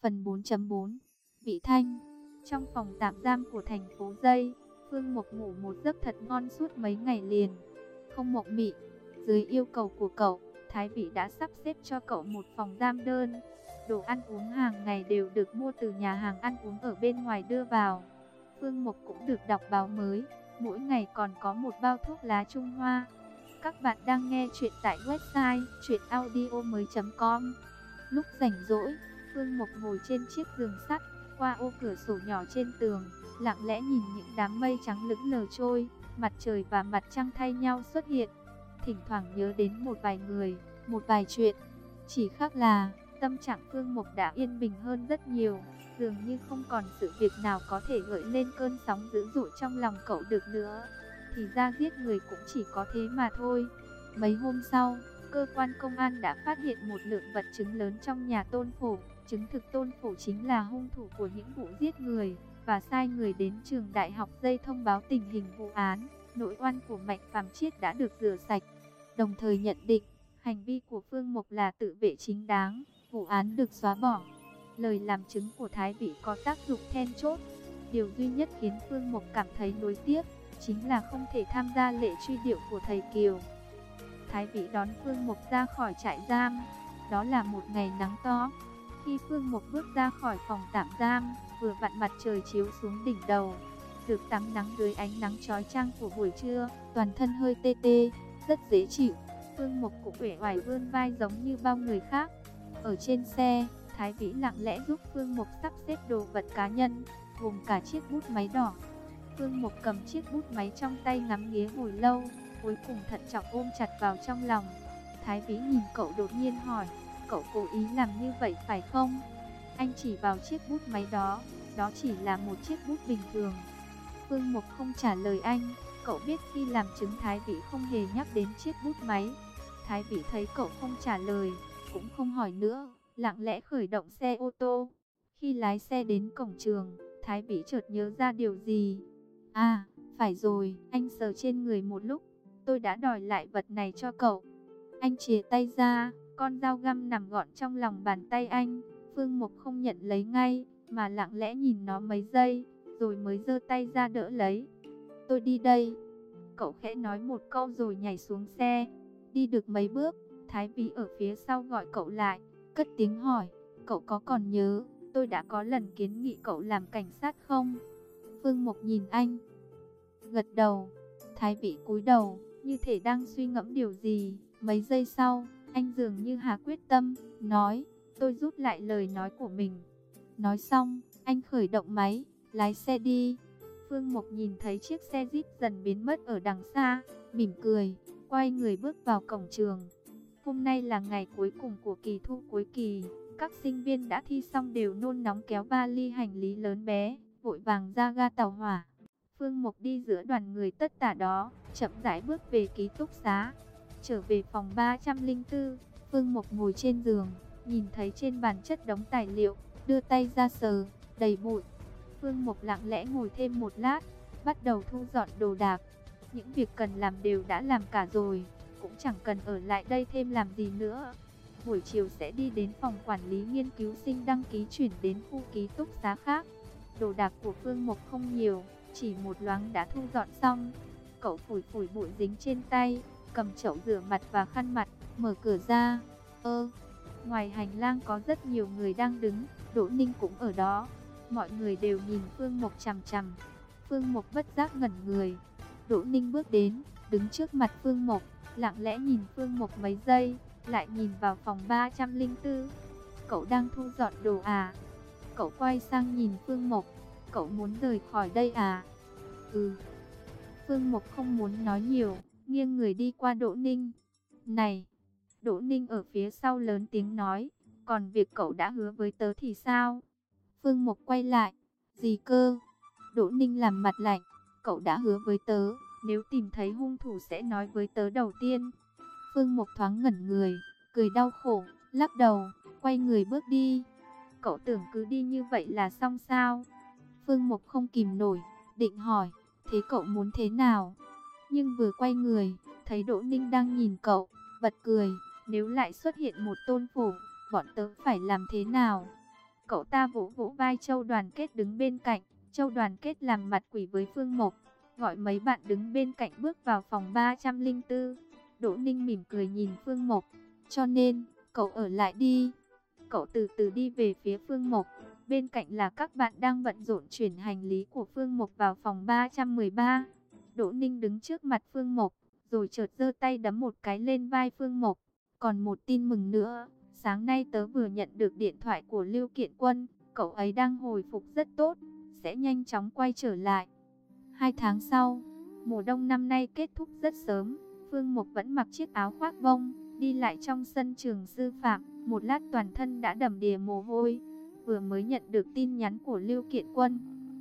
Phần 4.4 Vị Thanh. Trong phòng tạm giam của thành phố Dây, Phương Mộc ngủ một giấc thật ngon suốt mấy ngày liền, không mộng mị. Dưới yêu cầu của cậu, Thái Vĩ đã sắp xếp cho cậu một phòng giam đơn. Đồ ăn uống hàng ngày đều được mua từ nhà hàng ăn uống ở bên ngoài đưa vào. Phương Mộc cũng được đọc báo mới, mỗi ngày còn có một bao thuốc lá Trung Hoa. Các bạn đang nghe chuyện tại website chuyenaudio.com. Lúc rảnh rỗi, Phương Mộc ngồi trên chiếc giường sắt, qua ô cửa sổ nhỏ trên tường, lặng lẽ nhìn những đám mây trắng lững lờ trôi, mặt trời và mặt trăng thay nhau xuất hiện. Thỉnh thoảng nhớ đến một vài người, một vài chuyện. Chỉ khác là, tâm trạng Phương Mộc đã yên bình hơn rất nhiều, dường như không còn sự việc nào có thể gợi lên cơn sóng dữ dội trong lòng cậu được nữa. Thì ra giết người cũng chỉ có thế mà thôi. Mấy hôm sau, cơ quan công an đã phát hiện một lượng vật chứng lớn trong nhà Tôn Phổ. Chứng thực Tôn Phổ chính là hung thủ của những vụ giết người, và sai người đến trường đại học Dây thông báo tình hình vụ án. Nỗi oan của Mạnh Phàm Chiết đã được rửa sạch, đồng thời nhận định hành vi của Phương Mộc là tự vệ chính đáng, vụ án được xóa bỏ. Lời làm chứng của Thái Vĩ có tác dụng then chốt. Điều duy nhất khiến Phương Mộc cảm thấy nuối tiếc chính là không thể tham gia lễ truy điệu của thầy Kiều. Thái Vĩ đón Phương Mộc ra khỏi trại giam. Đó là một ngày nắng to. Khi Phương Mộc bước ra khỏi phòng tạm giam, vừa vặn mặt trời chiếu xuống đỉnh đầu, được tắm nắng dưới ánh nắng chói chang của buổi trưa, toàn thân hơi tê tê, rất dễ chịu. Phương Mộc cũng uể oải vươn vai giống như bao người khác. Ở trên xe, Thái Vĩ lặng lẽ giúp Phương Mộc sắp xếp đồ vật cá nhân, gồm cả chiếc bút máy đỏ. Phương Mộc cầm chiếc bút máy trong tay ngắm nghía hồi lâu, cuối cùng thận trọng ôm chặt vào trong lòng. Thái Vĩ nhìn cậu đột nhiên hỏi, cậu cố ý làm như vậy phải không? Anh chỉ vào chiếc bút máy đó, đó chỉ là một chiếc bút bình thường. Phương Mộc không trả lời anh, cậu biết khi làm chứng Thái Vĩ không hề nhắc đến chiếc bút máy. Thái Vĩ thấy cậu không trả lời, cũng không hỏi nữa, lặng lẽ khởi động xe ô tô. Khi lái xe đến cổng trường, Thái Vĩ chợt nhớ ra điều gì. À, phải rồi, anh sờ trên người một lúc, tôi đã đòi lại vật này cho cậu. Anh chìa tay ra, con dao găm nằm gọn trong lòng bàn tay anh. Phương Mộc không nhận lấy ngay, mà lặng lẽ nhìn nó mấy giây, rồi mới giơ tay ra đỡ lấy. Tôi đi đây. Cậu khẽ nói một câu rồi nhảy xuống xe. Đi được mấy bước, Thái Vĩ ở phía sau gọi cậu lại, cất tiếng hỏi, cậu có còn nhớ tôi đã có lần kiến nghị cậu làm cảnh sát không? Phương Mộc nhìn anh, gật đầu. Thái Vĩ cúi đầu, như thể đang suy ngẫm điều gì. Mấy giây sau, anh dường như hạ quyết tâm, nói, tôi rút lại lời nói của mình. Nói xong, anh khởi động máy, lái xe đi. Phương Mộc nhìn thấy chiếc xe Jeep dần biến mất ở đằng xa, mỉm cười, quay người bước vào cổng trường. Hôm nay là ngày cuối cùng của kỳ thu cuối kỳ. Các sinh viên đã thi xong đều nôn nóng kéo vali hành lý lớn bé, vội vàng ra ga tàu hỏa. Phương Mộc đi giữa đoàn người tất tả đó, chậm rãi bước về ký túc xá. Trở về phòng 304, Phương Mộc ngồi trên giường, nhìn thấy trên bàn chất đống tài liệu, đưa tay ra sờ, đầy bụi. Phương Mộc lặng lẽ ngồi thêm một lát, bắt đầu thu dọn đồ đạc. Những việc cần làm đều đã làm cả rồi, cũng chẳng cần ở lại đây thêm làm gì nữa. Buổi chiều sẽ đi đến phòng quản lý nghiên cứu sinh đăng ký chuyển đến khu ký túc xá khác. Đồ đạc của Phương Mộc không nhiều, chỉ một loáng đã thu dọn xong. Cậu phủi phủi bụi dính trên tay, cầm chậu rửa mặt và khăn mặt, mở cửa ra. Ngoài hành lang có rất nhiều người đang đứng, Đỗ Ninh cũng ở đó. Mọi người đều nhìn Phương Mộc chằm chằm. Phương Mộc bất giác ngẩn người. Đỗ Ninh bước đến, đứng trước mặt Phương Mộc, lặng lẽ nhìn Phương Mộc mấy giây, lại nhìn vào phòng 304. Cậu đang thu dọn đồ à? Cậu quay sang nhìn Phương Mộc. Cậu muốn rời khỏi đây à? Ừ. Phương Mộc không muốn nói nhiều, nghiêng người đi qua Đỗ Ninh. Này! Đỗ Ninh ở phía sau lớn tiếng nói, còn việc cậu đã hứa với tớ thì sao? Phương Mộc quay lại, gì cơ? Đỗ Ninh làm mặt lạnh, cậu đã hứa với tớ, nếu tìm thấy hung thủ sẽ nói với tớ đầu tiên. Phương Mộc thoáng ngẩn người, cười đau khổ, lắc đầu, quay người bước đi. Cậu tưởng cứ đi như vậy là xong sao? Phương Mộc không kìm nổi, định hỏi, thế cậu muốn thế nào? Nhưng vừa quay người, thấy Đỗ Ninh đang nhìn cậu, bật cười, nếu lại xuất hiện một Tôn Phổ, bọn tớ phải làm thế nào? Cậu ta vỗ vỗ vai Châu Đoàn Kết đứng bên cạnh. Châu Đoàn Kết làm mặt quỷ với Phương Mộc, gọi mấy bạn đứng bên cạnh bước vào phòng 304. Đỗ Ninh mỉm cười nhìn Phương Mộc. Cho nên, cậu ở lại đi. Cậu từ từ đi về phía Phương Mộc. Bên cạnh là các bạn đang bận rộn chuyển hành lý của Phương Mộc vào phòng 313. Đỗ Ninh đứng trước mặt Phương Mộc, rồi chợt giơ tay đấm một cái lên vai Phương Mộc. Còn một tin mừng nữa, sáng nay tớ vừa nhận được điện thoại của Lưu Kiện Quân, cậu ấy đang hồi phục rất tốt, sẽ nhanh chóng quay trở lại. 2 tháng sau, mùa đông năm nay kết thúc rất sớm, Phương Mộc vẫn mặc chiếc áo khoác bông, đi lại trong sân trường sư phạm, một lát toàn thân đã đầm đìa mồ hôi, vừa mới nhận được tin nhắn của Lưu Kiện Quân.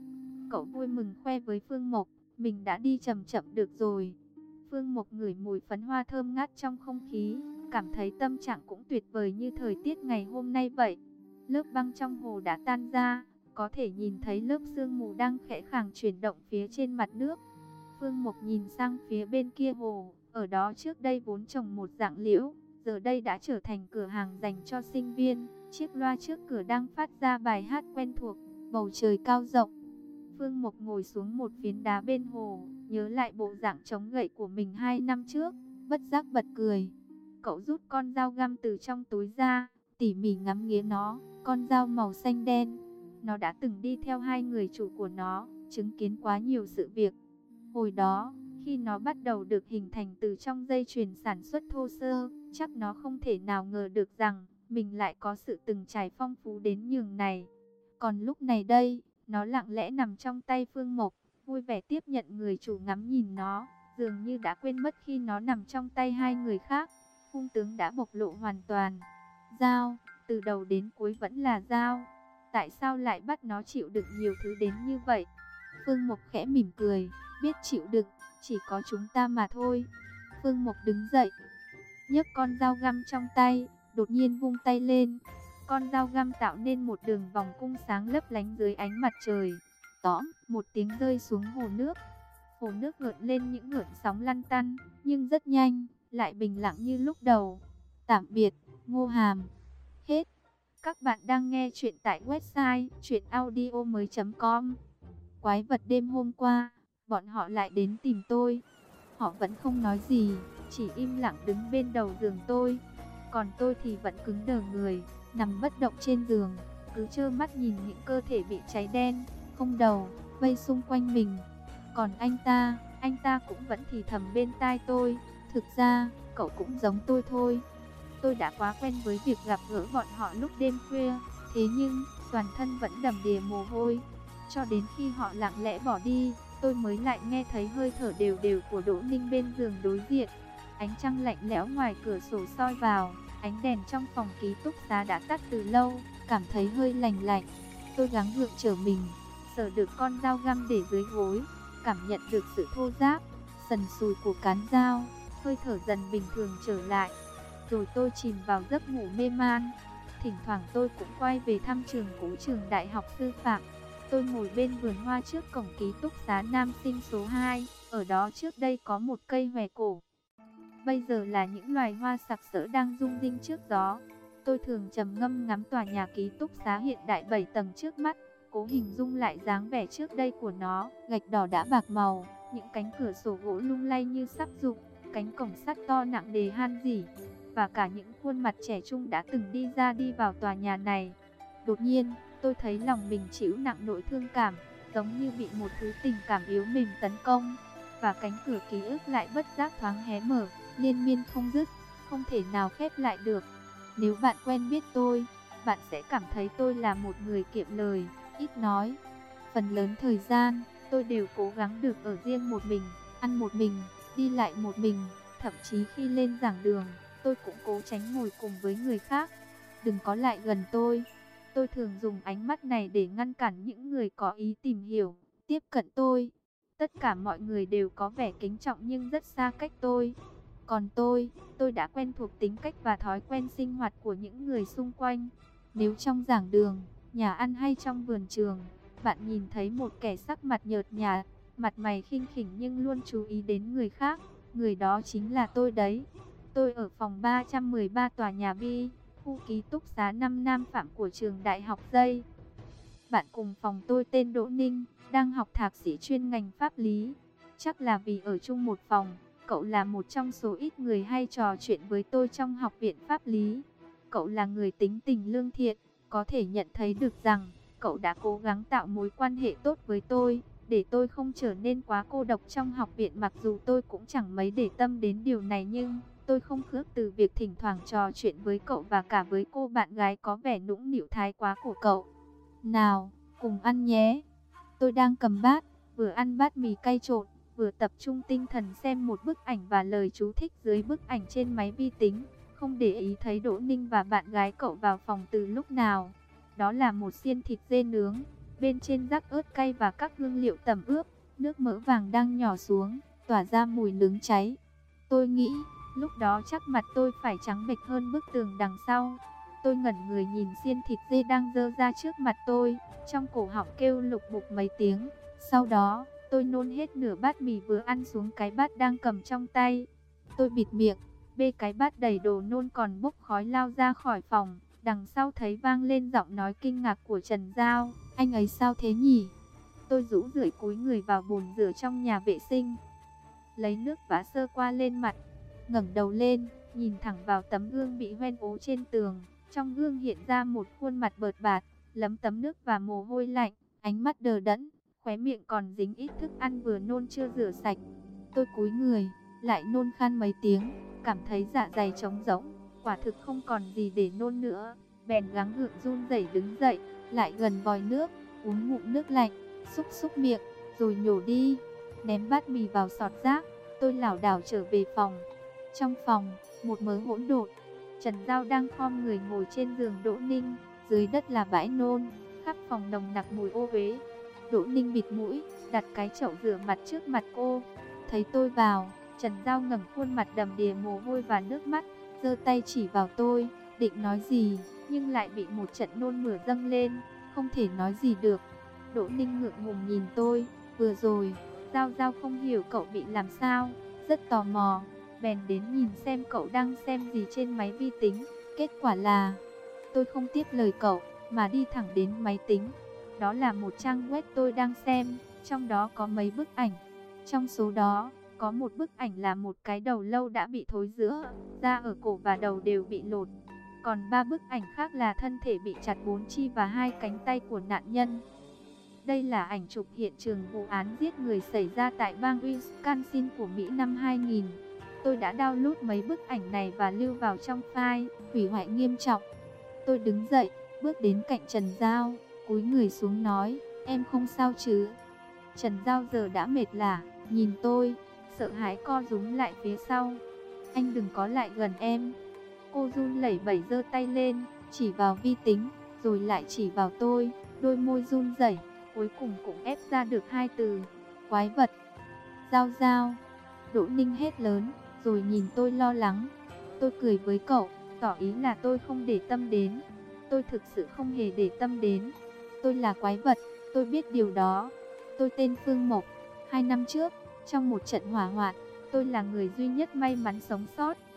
Cậu vui mừng khoe với Phương Mộc, mình đã đi chậm chậm được rồi. Phương Mộc ngửi mùi phấn hoa thơm ngát trong không khí, cảm thấy tâm trạng cũng tuyệt vời như thời tiết ngày hôm nay vậy. Lớp băng trong hồ đã tan ra, có thể nhìn thấy lớp sương mù đang khẽ khàng chuyển động phía trên mặt nước. Phương Mộc nhìn sang phía bên kia hồ, ở đó trước đây vốn trồng một rặng liễu, giờ đây đã trở thành cửa hàng dành cho sinh viên. Chiếc loa trước cửa đang phát ra bài hát quen thuộc, bầu trời cao rộng. Phương Mộc ngồi xuống một phiến đá bên hồ, nhớ lại bộ dạng chống gậy của mình 2 năm trước, bất giác bật cười. Cậu rút con dao găm từ trong túi ra, tỉ mỉ ngắm nghía nó, con dao màu xanh đen. Nó đã từng đi theo 2 người chủ của nó, chứng kiến quá nhiều sự việc. Hồi đó, khi nó bắt đầu được hình thành từ trong dây chuyền sản xuất thô sơ, chắc nó không thể nào ngờ được rằng mình lại có sự từng trải phong phú đến nhường này. Còn lúc này đây, nó lặng lẽ nằm trong tay Phương Mộc, vui vẻ tiếp nhận người chủ ngắm nhìn nó, dường như đã quên mất khi nó nằm trong tay 2 người khác. Hung tướng đã bộc lộ hoàn toàn. Dao, từ đầu đến cuối vẫn là dao. Tại sao lại bắt nó chịu đựng nhiều thứ đến như vậy? Phương Mộc khẽ mỉm cười, biết chịu đựng, chỉ có chúng ta mà thôi. Phương Mộc đứng dậy, nhấc con dao găm trong tay, đột nhiên vung tay lên. Con dao găm tạo nên một đường vòng cung sáng lấp lánh dưới ánh mặt trời. Tóm, một tiếng rơi xuống hồ nước. Hồ nước gợn lên những gợn sóng lăn tăn, nhưng rất nhanh, lại bình lặng như lúc đầu. Tạm biệt, Ngô Hàm. Hết. Các bạn đang nghe chuyện tại website chuyenaudio.com. Quái vật đêm hôm qua, bọn họ lại đến tìm tôi. Họ vẫn không nói gì, chỉ im lặng đứng bên đầu giường tôi. Còn tôi thì vẫn cứng đờ người, nằm bất động trên giường, cứ trơ mắt nhìn những cơ thể bị cháy đen, không đầu, vây xung quanh mình. Còn anh ta cũng vẫn thì thầm bên tai tôi, thực ra, cậu cũng giống tôi thôi. Tôi đã quá quen với việc gặp gỡ bọn họ lúc đêm khuya, thế nhưng, toàn thân vẫn đầm đìa mồ hôi. Cho đến khi họ lặng lẽ bỏ đi, tôi mới lại nghe thấy hơi thở đều đều của Đỗ Ninh bên giường đối diện. Ánh trăng lạnh lẽo ngoài cửa sổ soi vào, ánh đèn trong phòng ký túc xá đã tắt từ lâu, cảm thấy hơi lành lạnh. Tôi gắng gượng trở mình, sờ được con dao găm để dưới gối, cảm nhận được sự thô ráp, sần sùi của cán dao, hơi thở dần bình thường trở lại. Rồi tôi chìm vào giấc ngủ mê man. Thỉnh thoảng tôi cũng quay về thăm trường cũ, trường đại học sư phạm. Tôi ngồi bên vườn hoa trước cổng ký túc xá nam sinh số 2, ở đó trước đây có một cây hòe cổ. Bây giờ là những loài hoa sặc sỡ đang rung rinh trước gió. Tôi thường trầm ngâm ngắm tòa nhà ký túc xá hiện đại 7 tầng trước mắt, cố hình dung lại dáng vẻ trước đây của nó, gạch đỏ đã bạc màu, những cánh cửa sổ gỗ lung lay như sắp rụng, cánh cổng sắt to nặng nề han rỉ, và cả những khuôn mặt trẻ trung đã từng đi ra đi vào tòa nhà này. Đột nhiên, tôi thấy lòng mình chịu nặng nỗi thương cảm, giống như bị một thứ tình cảm yếu mềm tấn công, và cánh cửa ký ức lại bất giác thoáng hé mở, liên miên không dứt, không thể nào khép lại được. Nếu bạn quen biết tôi, bạn sẽ cảm thấy tôi là một người kiệm lời, ít nói. Phần lớn thời gian, tôi đều cố gắng được ở riêng một mình, ăn một mình, đi lại một mình, thậm chí khi lên giảng đường, tôi cũng cố tránh ngồi cùng với người khác. Đừng có lại gần tôi. Tôi thường dùng ánh mắt này để ngăn cản những người có ý tìm hiểu, tiếp cận tôi. Tất cả mọi người đều có vẻ kính trọng nhưng rất xa cách tôi. Còn tôi đã quen thuộc tính cách và thói quen sinh hoạt của những người xung quanh. Nếu trong giảng đường, nhà ăn hay trong vườn trường, bạn nhìn thấy một kẻ sắc mặt nhợt nhạt, mặt mày khinh khỉnh nhưng luôn chú ý đến người khác, người đó chính là tôi đấy. Tôi ở phòng 313 tòa nhà B. khu ký túc xá 5 nam phạm của trường đại học Dây. Bạn cùng phòng tôi tên Đỗ Ninh, đang học thạc sĩ chuyên ngành pháp lý. Chắc là vì ở chung một phòng, cậu là một trong số ít người hay trò chuyện với tôi trong học viện pháp lý. Cậu là người tính tình lương thiện, có thể nhận thấy được rằng cậu đã cố gắng tạo mối quan hệ tốt với tôi, để tôi không trở nên quá cô độc trong học viện. Mặc dù tôi cũng chẳng mấy để tâm đến điều này, nhưng tôi không khước từ việc thỉnh thoảng trò chuyện với cậu và cả với cô bạn gái có vẻ nũng nịu thái quá của cậu. Nào, cùng ăn nhé. Tôi đang cầm bát, vừa ăn bát mì cay trộn, vừa tập trung tinh thần xem một bức ảnh và lời chú thích dưới bức ảnh trên máy vi tính. Không để ý thấy Đỗ Ninh và bạn gái cậu vào phòng từ lúc nào. Đó là một xiên thịt dê nướng, bên trên rắc ớt cay và các hương liệu tẩm ướp. Nước mỡ vàng đang nhỏ xuống, tỏa ra mùi nướng cháy. Tôi nghĩ, lúc đó chắc mặt tôi phải trắng bệch hơn bức tường đằng sau. Tôi ngẩn người nhìn xiên thịt dê đang dơ ra trước mặt tôi, trong cổ họng kêu lục bục mấy tiếng. Sau đó, tôi nôn hết nửa bát mì vừa ăn xuống cái bát đang cầm trong tay. Tôi bịt miệng, bê cái bát đầy đồ nôn còn bốc khói lao ra khỏi phòng. Đằng sau thấy vang lên giọng nói kinh ngạc của Trần Giao. Anh ấy sao thế nhỉ? Tôi rũ rượi cúi người vào bồn rửa trong nhà vệ sinh, lấy nước vã sơ qua lên mặt, ngẩng đầu lên, nhìn thẳng vào tấm gương bị hoen ố trên tường. Trong gương hiện ra một khuôn mặt bợt bạt, lấm tấm nước và mồ hôi lạnh, ánh mắt đờ đẫn, khóe miệng còn dính ít thức ăn vừa nôn chưa rửa sạch. Tôi cúi người, lại nôn khan mấy tiếng, cảm thấy dạ dày trống rỗng, quả thực không còn gì để nôn nữa. Bèn gắng gượng run rẩy đứng dậy, lại gần vòi nước, uống ngụm nước lạnh, xúc xúc miệng, rồi nhổ đi, ném bát mì vào sọt rác. Tôi lảo đảo trở về phòng. Trong phòng, một mớ hỗn độn. Trần Giao đang khom người ngồi trên giường Đỗ Ninh, dưới đất là bãi nôn, khắp phòng nồng nặc mùi ô uế. Đỗ Ninh bịt mũi, đặt cái chậu rửa mặt trước mặt cô. Thấy tôi vào, Trần Giao ngẩng khuôn mặt đầm đìa mồ hôi và nước mắt, giơ tay chỉ vào tôi, định nói gì, nhưng lại bị một trận nôn mửa dâng lên, không thể nói gì được. Đỗ Ninh ngượng ngùng nhìn tôi, vừa rồi, Giao không hiểu cậu bị làm sao, rất tò mò, bèn đến nhìn xem cậu đang xem gì trên máy vi tính. Kết quả là, tôi không tiếp lời cậu, mà đi thẳng đến máy tính. Đó là một trang web tôi đang xem, trong đó có mấy bức ảnh. Trong số đó, có một bức ảnh là một cái đầu lâu đã bị thối rữa, da ở cổ và đầu đều bị lột. Còn 3 bức ảnh khác là thân thể bị chặt 4 chi và 2 cánh tay của nạn nhân. Đây là ảnh chụp hiện trường vụ án giết người xảy ra tại bang Wisconsin của Mỹ năm 2000. Tôi đã download mấy bức ảnh này và lưu vào trong file, hủy hoại nghiêm trọng. Tôi đứng dậy, bước đến cạnh Trần Giao, cúi người xuống nói, em không sao chứ? Trần Giao giờ đã mệt lả, nhìn tôi, sợ hãi co rúm lại phía sau. Anh đừng có lại gần em. Cô run lẩy bẩy giơ tay lên, chỉ vào vi tính, rồi lại chỉ vào tôi, đôi môi run rẩy, cuối cùng cũng ép ra được 2 từ, quái vật. Giao. Đỗ Ninh hét lớn, rồi nhìn tôi lo lắng. Tôi cười với cậu, tỏ ý là tôi không để tâm đến. Tôi thực sự không hề để tâm đến. Tôi là quái vật, tôi biết điều đó. Tôi tên Phương Mộc. 2 năm trước, trong một trận hỏa hoạn, tôi là người duy nhất may mắn sống sót.